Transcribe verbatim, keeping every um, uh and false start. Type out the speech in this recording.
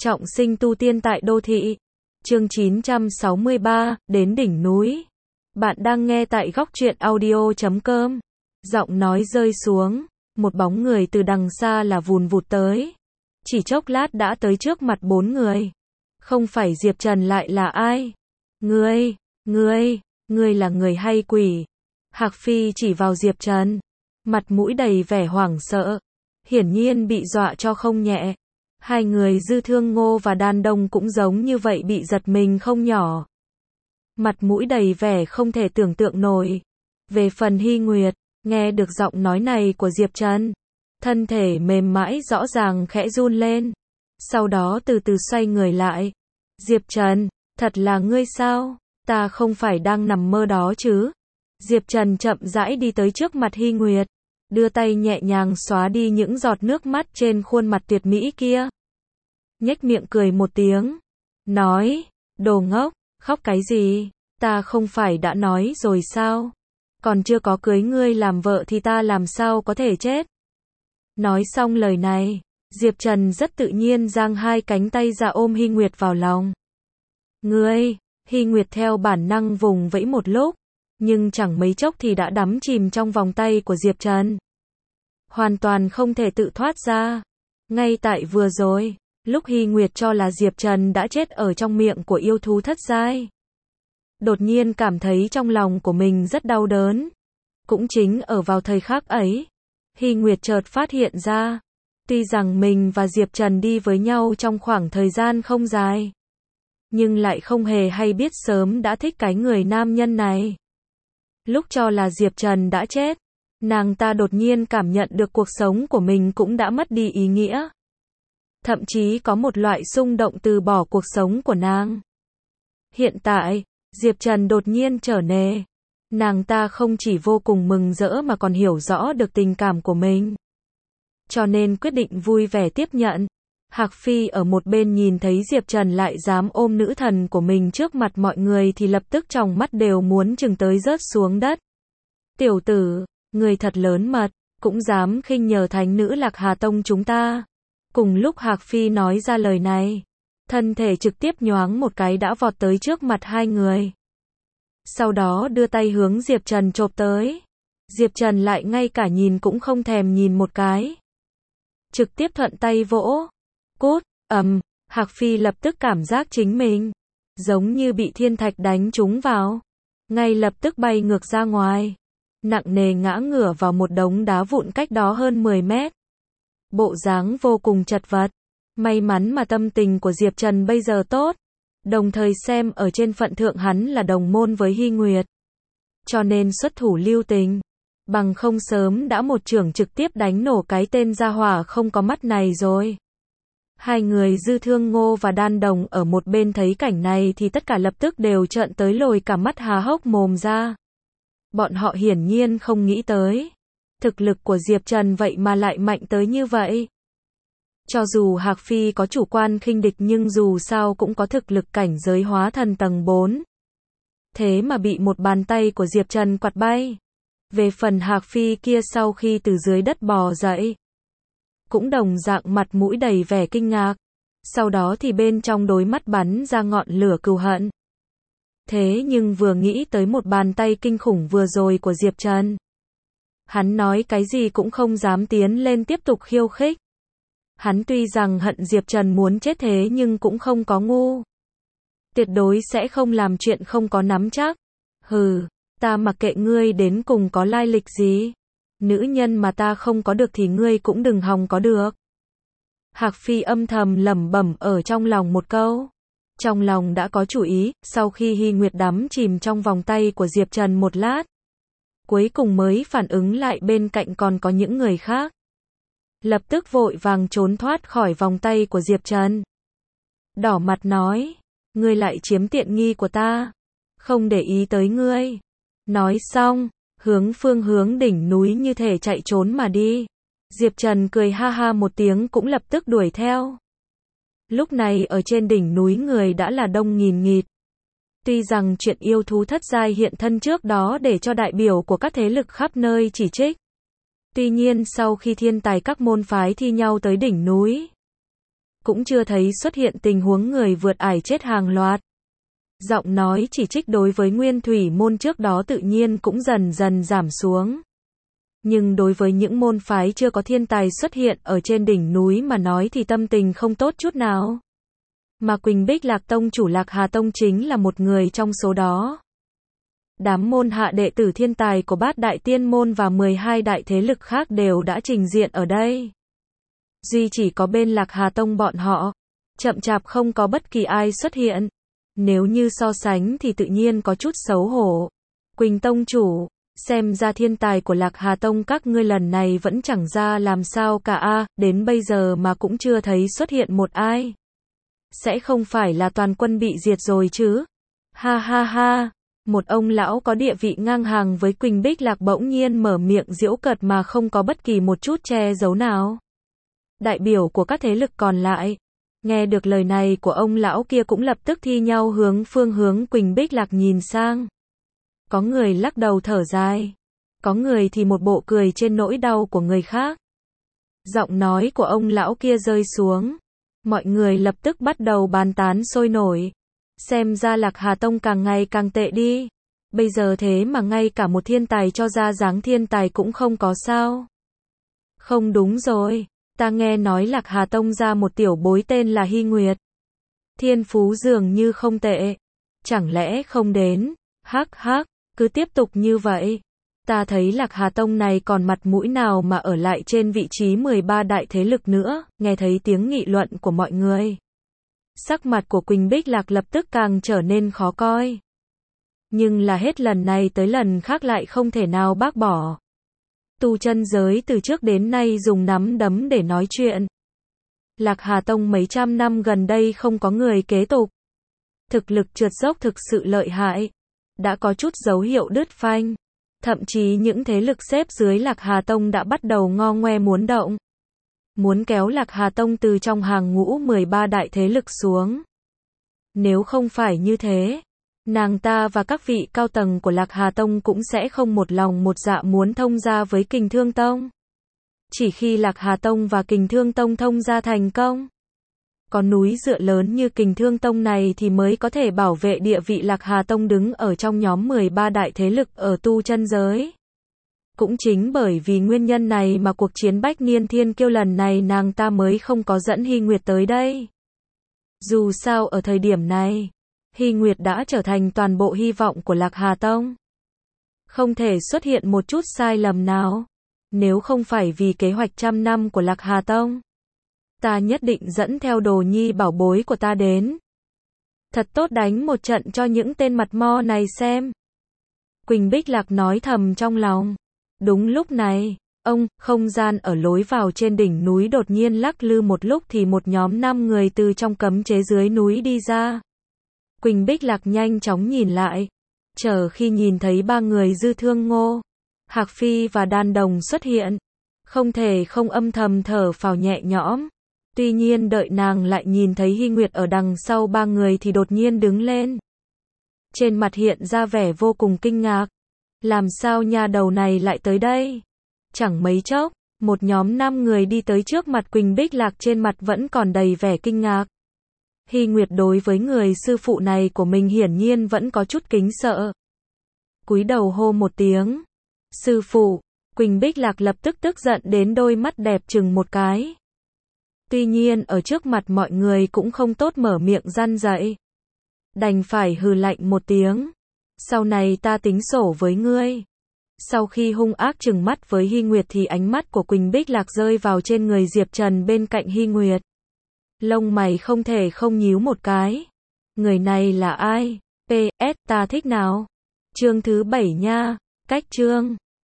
Trọng sinh tu tiên tại đô thị. Chương chín trăm sáu mươi ba, đến đỉnh núi. Bạn đang nghe tại góc truyện audio chấm com. Giọng nói rơi xuống, một bóng người từ đằng xa là vùn vụt tới. Chỉ chốc lát đã tới trước mặt bốn người. Không phải Diệp Trần lại là ai? Ngươi, ngươi, ngươi là người hay quỷ? Hạc Phi chỉ vào Diệp Trần, mặt mũi đầy vẻ hoảng sợ, hiển nhiên bị dọa cho không nhẹ. Hai người Dư Thương Ngô và Đan Đông cũng giống như vậy, bị giật mình không nhỏ. Mặt mũi đầy vẻ không thể tưởng tượng nổi. Về phần Hy Nguyệt, nghe được giọng nói này của Diệp Trần, thân thể mềm mại rõ ràng khẽ run lên. Sau đó từ từ xoay người lại. Diệp Trần, thật là ngươi sao? Ta không phải đang nằm mơ đó chứ? Diệp Trần chậm rãi đi tới trước mặt Hy Nguyệt, đưa tay nhẹ nhàng xóa đi những giọt nước mắt trên khuôn mặt tuyệt mỹ kia. Nhếch miệng cười một tiếng, nói, đồ ngốc, khóc cái gì? Ta không phải đã nói rồi sao? Còn chưa có cưới ngươi làm vợ thì ta làm sao có thể chết? Nói xong lời này, Diệp Trần rất tự nhiên giang hai cánh tay ra ôm Hy Nguyệt vào lòng. Ngươi, Hy Nguyệt theo bản năng vùng vẫy một lúc, nhưng chẳng mấy chốc thì đã đắm chìm trong vòng tay của Diệp Trần. Hoàn toàn không thể tự thoát ra. Ngay tại vừa rồi, lúc Hy Nguyệt cho là Diệp Trần đã chết ở trong miệng của yêu thú thất giai, đột nhiên cảm thấy trong lòng của mình rất đau đớn. Cũng chính ở vào thời khắc ấy, Hy Nguyệt chợt phát hiện ra, tuy rằng mình và Diệp Trần đi với nhau trong khoảng thời gian không dài, nhưng lại không hề hay biết sớm đã thích cái người nam nhân này. Lúc cho là Diệp Trần đã chết, nàng ta đột nhiên cảm nhận được cuộc sống của mình cũng đã mất đi ý nghĩa. Thậm chí có một loại xung động từ bỏ cuộc sống của nàng. Hiện tại, Diệp Trần đột nhiên trở nề. Nàng ta không chỉ vô cùng mừng rỡ mà còn hiểu rõ được tình cảm của mình. Cho nên quyết định vui vẻ tiếp nhận. Hạc Phi ở một bên nhìn thấy Diệp Trần lại dám ôm nữ thần của mình trước mặt mọi người thì lập tức tròng mắt đều muốn chừng tới rớt xuống đất. Tiểu tử, người thật lớn mật, cũng dám khinh nhờ thánh nữ Lạc Hà Tông chúng ta. Cùng lúc Hạc Phi nói ra lời này, thân thể trực tiếp nhoáng một cái đã vọt tới trước mặt hai người. Sau đó đưa tay hướng Diệp Trần chộp tới. Diệp Trần lại ngay cả nhìn cũng không thèm nhìn một cái. Trực tiếp thuận tay vỗ. Cút, ầm, Hạc Phi lập tức cảm giác chính mình giống như bị thiên thạch đánh trúng vào. Ngay lập tức bay ngược ra ngoài. Nặng nề ngã ngửa vào một đống đá vụn cách đó hơn mười mét. Bộ dáng vô cùng chật vật. May mắn mà tâm tình của Diệp Trần bây giờ tốt. Đồng thời xem ở trên phận thượng hắn là đồng môn với Hy Nguyệt, cho nên xuất thủ lưu tình. Bằng không sớm đã một chưởng trực tiếp đánh nổ cái tên gia hỏa không có mắt này rồi. Hai người Dư Thương Ngô và Đan Đồng ở một bên thấy cảnh này thì tất cả lập tức đều trợn tới lồi cả mắt há hốc mồm ra. Bọn họ hiển nhiên không nghĩ tới, thực lực của Diệp Trần vậy mà lại mạnh tới như vậy. Cho dù Hạc Phi có chủ quan khinh địch nhưng dù sao cũng có thực lực cảnh giới hóa thần tầng bốn. Thế mà bị một bàn tay của Diệp Trần quạt bay. Về phần Hạc Phi kia sau khi từ dưới đất bò dậy, cũng đồng dạng mặt mũi đầy vẻ kinh ngạc. Sau đó thì bên trong đôi mắt bắn ra ngọn lửa cừu hận. Thế nhưng vừa nghĩ tới một bàn tay kinh khủng vừa rồi của Diệp Trần, hắn nói cái gì cũng không dám tiến lên tiếp tục khiêu khích. Hắn tuy rằng hận Diệp Trần muốn chết thế nhưng cũng không có ngu. Tuyệt đối sẽ không làm chuyện không có nắm chắc. Hừ, ta mặc kệ ngươi đến cùng có lai lịch gì. Nữ nhân mà ta không có được thì ngươi cũng đừng hòng có được. Hạc Phi âm thầm lẩm bẩm ở trong lòng một câu. Trong lòng đã có chủ ý, sau khi Hy Nguyệt đắm chìm trong vòng tay của Diệp Trần một lát, cuối cùng mới phản ứng lại bên cạnh còn có những người khác. Lập tức vội vàng trốn thoát khỏi vòng tay của Diệp Trần. Đỏ mặt nói, ngươi lại chiếm tiện nghi của ta, không để ý tới ngươi. Nói xong, hướng phương hướng đỉnh núi như thể chạy trốn mà đi. Diệp Trần cười ha ha một tiếng cũng lập tức đuổi theo. Lúc này ở trên đỉnh núi người đã là đông nghìn nghịt. Tuy rằng chuyện yêu thú thất giai hiện thân trước đó để cho đại biểu của các thế lực khắp nơi chỉ trích. Tuy nhiên sau khi thiên tài các môn phái thi nhau tới đỉnh núi, cũng chưa thấy xuất hiện tình huống người vượt ải chết hàng loạt. Giọng nói chỉ trích đối với nguyên thủy môn trước đó tự nhiên cũng dần dần giảm xuống. Nhưng đối với những môn phái chưa có thiên tài xuất hiện ở trên đỉnh núi mà nói thì tâm tình không tốt chút nào. Mà Quỳnh Bích Lạc Tông chủ Lạc Hà Tông chính là một người trong số đó. Đám môn hạ đệ tử thiên tài của bát đại tiên môn và mười hai đại thế lực khác đều đã trình diện ở đây. Duy chỉ có bên Lạc Hà Tông bọn họ, chậm chạp không có bất kỳ ai xuất hiện. Nếu như so sánh thì tự nhiên có chút xấu hổ. Quỳnh Tông chủ, xem ra thiên tài của Lạc Hà Tông các ngươi lần này vẫn chẳng ra làm sao cả a, đến bây giờ mà cũng chưa thấy xuất hiện một ai. Sẽ không phải là toàn quân bị diệt rồi chứ? Ha ha ha, một ông lão có địa vị ngang hàng với Quỳnh Bích Lạc bỗng nhiên mở miệng giễu cợt mà không có bất kỳ một chút che giấu nào. Đại biểu của các thế lực còn lại, nghe được lời này của ông lão kia cũng lập tức thi nhau hướng phương hướng Quỳnh Bích Lạc nhìn sang. Có người lắc đầu thở dài, có người thì một bộ cười trên nỗi đau của người khác. Giọng nói của ông lão kia rơi xuống, mọi người lập tức bắt đầu bàn tán sôi nổi. Xem ra Lạc Hà Tông càng ngày càng tệ đi. Bây giờ thế mà ngay cả một thiên tài cho ra dáng thiên tài cũng không có sao. Không đúng rồi, ta nghe nói Lạc Hà Tông ra một tiểu bối tên là Hy Nguyệt. Thiên phú dường như không tệ. Chẳng lẽ không đến? Hắc hắc, cứ tiếp tục như vậy. Ta thấy Lạc Hà Tông này còn mặt mũi nào mà ở lại trên vị trí mười ba đại thế lực nữa, nghe thấy tiếng nghị luận của mọi người. Sắc mặt của Quỳnh Bích Lạc lập tức càng trở nên khó coi. Nhưng là hết lần này tới lần khác lại không thể nào bác bỏ. Tu chân giới từ trước đến nay dùng nắm đấm để nói chuyện. Lạc Hà Tông mấy trăm năm gần đây không có người kế tục. Thực lực trượt dốc thực sự lợi hại. Đã có chút dấu hiệu đứt phanh. Thậm chí những thế lực xếp dưới Lạc Hà Tông đã bắt đầu ngo ngoe muốn động. Muốn kéo Lạc Hà Tông từ trong hàng ngũ mười ba đại thế lực xuống. Nếu không phải như thế, nàng ta và các vị cao tầng của Lạc Hà Tông cũng sẽ không một lòng một dạ muốn thông gia với Kình Thương Tông. Chỉ khi Lạc Hà Tông và Kình Thương Tông thông gia thành công, có núi dựa lớn như Kình Thương Tông này thì mới có thể bảo vệ địa vị Lạc Hà Tông đứng ở trong nhóm mười ba đại thế lực ở tu chân giới. Cũng chính bởi vì nguyên nhân này mà cuộc chiến Bách Niên Thiên Kiêu lần này nàng ta mới không có dẫn Hy Nguyệt tới đây. Dù sao ở thời điểm này, Hy Nguyệt đã trở thành toàn bộ hy vọng của Lạc Hà Tông. Không thể xuất hiện một chút sai lầm nào. Nếu không phải vì kế hoạch trăm năm của Lạc Hà Tông, ta nhất định dẫn theo đồ nhi bảo bối của ta đến. Thật tốt đánh một trận cho những tên mặt mo này xem. Quỳnh Bích Lạc nói thầm trong lòng. Đúng lúc này, ông, không gian ở lối vào trên đỉnh núi đột nhiên lắc lư một lúc thì một nhóm năm người từ trong cấm chế dưới núi đi ra. Quỳnh Bích Lạc nhanh chóng nhìn lại. Chờ khi nhìn thấy ba người Dư Thương Ngô, Hạc Phi và Đan Đồng xuất hiện, không thể không âm thầm thở phào nhẹ nhõm. Tuy nhiên đợi nàng lại nhìn thấy Hy Nguyệt ở đằng sau ba người thì đột nhiên đứng lên. Trên mặt hiện ra vẻ vô cùng kinh ngạc. Làm sao nha đầu này lại tới đây? Chẳng mấy chốc, một nhóm năm người đi tới trước mặt Quỳnh Bích Lạc, trên mặt vẫn còn đầy vẻ kinh ngạc. Hy Nguyệt đối với người sư phụ này của mình hiển nhiên vẫn có chút kính sợ. Cúi đầu hô một tiếng. Sư phụ, Quỳnh Bích Lạc lập tức tức giận đến đôi mắt đẹp chừng một cái. Tuy nhiên ở trước mặt mọi người cũng không tốt mở miệng răn dạy. Đành phải hừ lạnh một tiếng. Sau này ta tính sổ với ngươi. Sau khi hung ác trừng mắt với Hy Nguyệt thì ánh mắt của Quỳnh Bích Lạc rơi vào trên người Diệp Trần bên cạnh Hy Nguyệt. Lông mày không thể không nhíu một cái. Người này là ai? pê ét ta thích nào? Chương thứ bảy nha. Cách chương